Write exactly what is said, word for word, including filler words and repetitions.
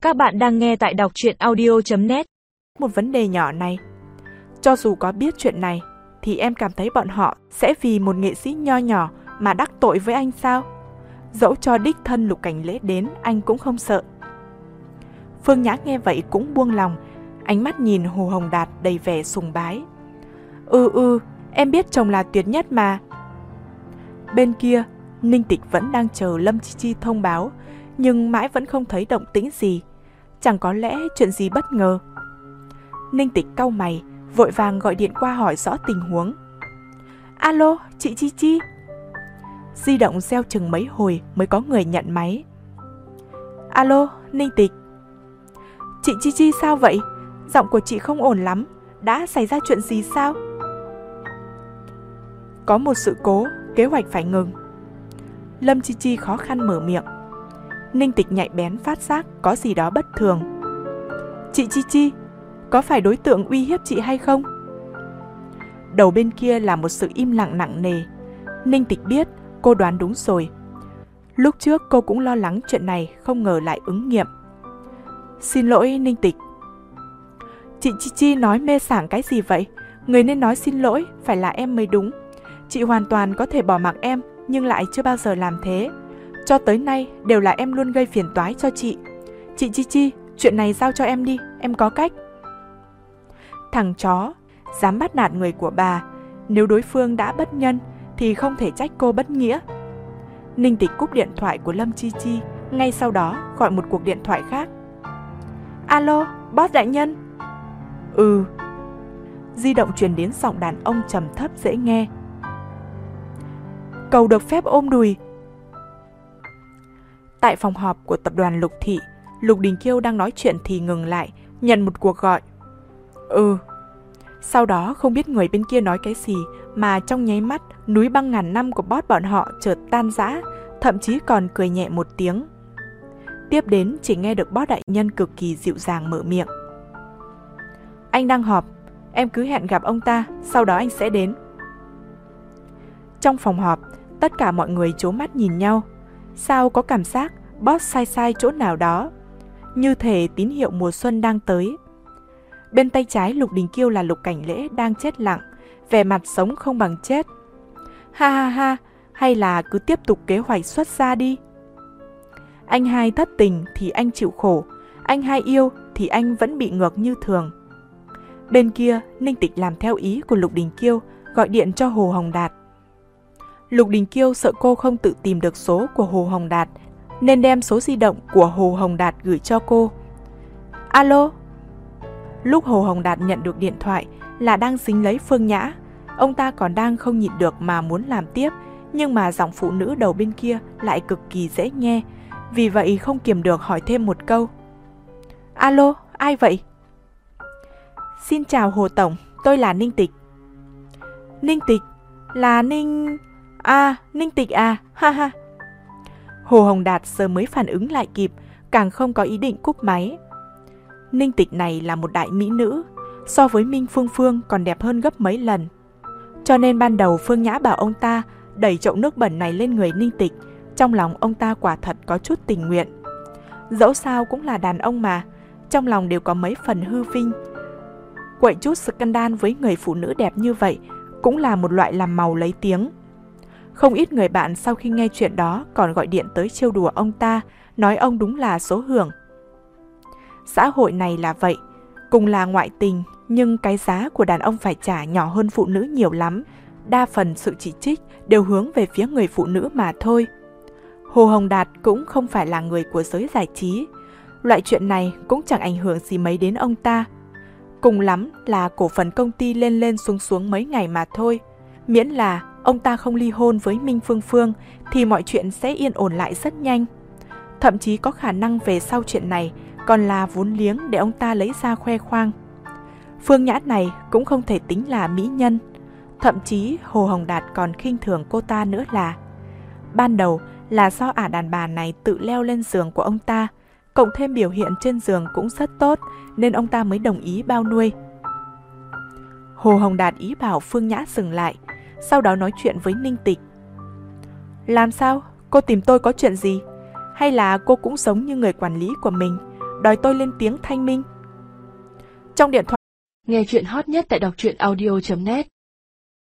Các bạn đang nghe tại đọc truyện audio chấm net. Một vấn đề nhỏ này. Cho dù có biết chuyện này, thì em cảm thấy bọn họ sẽ vì một nghệ sĩ nho nhỏ mà đắc tội với anh sao? Dẫu cho đích thân Lục Cảnh Lễ đến, anh cũng không sợ. Phương Nhã nghe vậy cũng buông lòng, ánh mắt nhìn Hồ Hồng Đạt đầy vẻ sùng bái. Ừ ừ, em biết chồng là tuyệt nhất mà. Bên kia, Ninh Tịch vẫn đang chờ Lâm Chi Chi thông báo, nhưng mãi vẫn không thấy động tĩnh gì. Chẳng có lẽ chuyện gì bất ngờ. Ninh Tịch cau mày, vội vàng gọi điện qua hỏi rõ tình huống. Alo, chị Chi Chi. Di động reo chừng mấy hồi mới có người nhận máy. Alo, Ninh Tịch. Chị Chi Chi sao vậy? Giọng của chị không ổn lắm. Đã xảy ra chuyện gì sao? Có một sự cố, kế hoạch phải ngừng. Lâm Chi Chi khó khăn mở miệng. Ninh Tịch nhạy bén phát giác có gì đó bất thường. Chị Chi Chi, có phải đối tượng uy hiếp chị hay không? Đầu bên kia là một sự im lặng nặng nề. Ninh Tịch biết cô đoán đúng rồi. Lúc trước cô cũng lo lắng chuyện này không ngờ lại ứng nghiệm. Xin lỗi Ninh Tịch. Chị Chi Chi nói mê sảng cái gì vậy? Người nên nói xin lỗi phải là em mới đúng. Chị hoàn toàn có thể bỏ mặc em, nhưng lại chưa bao giờ làm thế. Cho tới nay đều là em luôn gây phiền toái cho chị. Chị Chi Chi, chuyện này giao cho em đi, em có cách. Thằng chó, dám bắt nạt người của bà. Nếu đối phương đã bất nhân thì không thể trách cô bất nghĩa. Ninh Tịch cúp điện thoại của Lâm Chi Chi, ngay sau đó gọi một cuộc điện thoại khác. Alo, boss đại nhân. Ừ. Di động truyền đến giọng đàn ông trầm thấp dễ nghe. Cầu được phép ôm đùi. Tại phòng họp của tập đoàn Lục Thị, Lục Đình Kiêu đang nói chuyện thì ngừng lại, nhận một cuộc gọi. Ừ. Sau đó không biết người bên kia nói cái gì mà trong nháy mắt núi băng ngàn năm của boss bọn họ chợt tan rã, thậm chí còn cười nhẹ một tiếng. Tiếp đến chỉ nghe được boss đại nhân cực kỳ dịu dàng mở miệng. Anh đang họp, em cứ hẹn gặp ông ta, sau đó anh sẽ đến. Trong phòng họp, tất cả mọi người trố mắt nhìn nhau. Sao có cảm giác boss sai sai chỗ nào đó, như thể tín hiệu mùa xuân đang tới. Bên tay trái Lục Đình Kiêu là Lục Cảnh Lễ đang chết lặng, vẻ mặt sống không bằng chết. Ha ha ha, hay là cứ tiếp tục kế hoạch xuất ra đi. Anh hai thất tình thì anh chịu khổ, anh hai yêu thì anh vẫn bị ngược như thường. Bên kia, Ninh Tịch làm theo ý của Lục Đình Kiêu, gọi điện cho Hồ Hồng Đạt. Lục Đình Kiêu sợ cô không tự tìm được số của Hồ Hồng Đạt, nên đem số di động của Hồ Hồng Đạt gửi cho cô. Alo. Lúc Hồ Hồng Đạt nhận được điện thoại là đang dính lấy Phương Nhã. Ông ta còn đang không nhịn được mà muốn làm tiếp, nhưng mà giọng phụ nữ đầu bên kia lại cực kỳ dễ nghe, vì vậy không kiềm được hỏi thêm một câu. Alo, ai vậy? Xin chào Hồ Tổng, tôi là Ninh Tịch. Ninh Tịch? Là Ninh... À, Ninh Tịch à, ha ha. Hồ Hồng Đạt giờ mới phản ứng lại kịp, càng không có ý định cúp máy. Ninh Tịch này là một đại mỹ nữ, so với Minh Phương Phương còn đẹp hơn gấp mấy lần. Cho nên ban đầu Phương Nhã bảo ông ta đẩy chậu nước bẩn này lên người Ninh Tịch, trong lòng ông ta quả thật có chút tình nguyện. Dẫu sao cũng là đàn ông mà, trong lòng đều có mấy phần hư vinh. Quậy chút scandal với người phụ nữ đẹp như vậy cũng là một loại làm màu lấy tiếng. Không ít người bạn sau khi nghe chuyện đó còn gọi điện tới trêu đùa ông ta, nói ông đúng là số hưởng. Xã hội này là vậy, cùng là ngoại tình, nhưng cái giá của đàn ông phải trả nhỏ hơn phụ nữ nhiều lắm. Đa phần sự chỉ trích đều hướng về phía người phụ nữ mà thôi. Hồ Hồng Đạt cũng không phải là người của giới giải trí. Loại chuyện này cũng chẳng ảnh hưởng gì mấy đến ông ta. Cùng lắm là cổ phần công ty lên lên xuống xuống mấy ngày mà thôi. Miễn là ông ta không ly hôn với Minh Phương Phương thì mọi chuyện sẽ yên ổn lại rất nhanh. Thậm chí có khả năng về sau chuyện này còn là vốn liếng để ông ta lấy ra khoe khoang. Phương Nhã này cũng không thể tính là mỹ nhân. Thậm chí Hồ Hồng Đạt còn khinh thường cô ta nữa là. Ban đầu là do ả đàn bà này tự leo lên giường của ông ta, cộng thêm biểu hiện trên giường cũng rất tốt, nên ông ta mới đồng ý bao nuôi. Hồ Hồng Đạt ý bảo Phương Nhã dừng lại, sau đó nói chuyện với Ninh Tịch. Làm sao? Cô tìm tôi có chuyện gì? Hay là cô cũng giống như người quản lý của mình, đòi tôi lên tiếng thanh minh. Trong điện thoại, Nghe chuyện hot nhất tại đọc truyện audio chấm net